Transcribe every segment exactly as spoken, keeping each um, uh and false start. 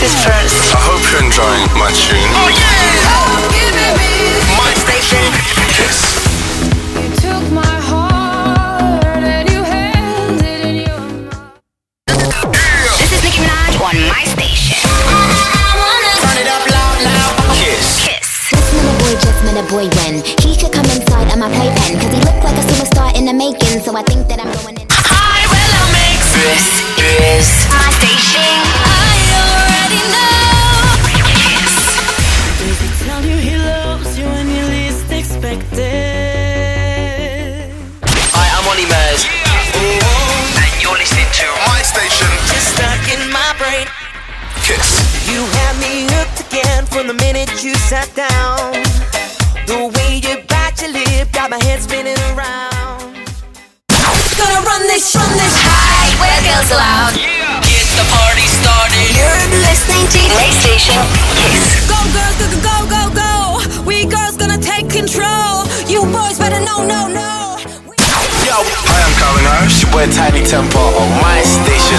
is first. I hope you're enjoying my tune. Oh yeah! Oh, give it me. My station. Kiss. You took my heart and you held it in your mouth. This is Nicki Minaj on My Station. Turn it up loud, loud. Kiss. Kiss. Just met a boy, just met a boy when he could come inside of my playpen, cause he looked like a superstar in the making, so I think that I'm going in. Hi, well, I'll mix. This is My Station. I already know. Kiss. Does he tell you he loves you when you least expect it? Hi, I'm Ollie Murs. And you're listening to My Station. Just stuck in my brain. Kiss. You had me hooked again from the minute you sat down. The way you bite your lip got my head spinning around. Gonna run this, run this. Hi, where girls allowed. Get the party started. You're listening to My Station. Kiss. Go girls, go, go, go, go, go. We girls gonna take control. You boys better know, no, no. Yo. Hi, I'm Calvin Harris. Your boy Tiny Temper on My Station.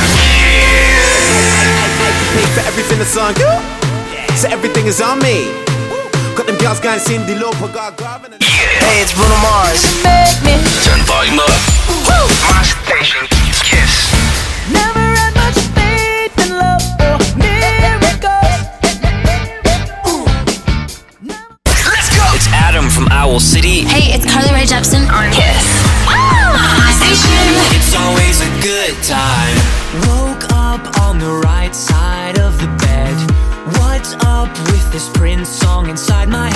Pay for everything that's on you, so everything is on me. Got them girls going Cindy Lauper, got Garvin. Hey, it's Bruno Mars. Turn volume up. My Station. Kiss. Never had much faith in love or miracles. Let's go. It's Adam from Owl City. Hey, it's Carly Rae Jepsen on Kiss. My Station. It's always a good time. Woke up on the right side of the bed. What's up with this Prince song inside my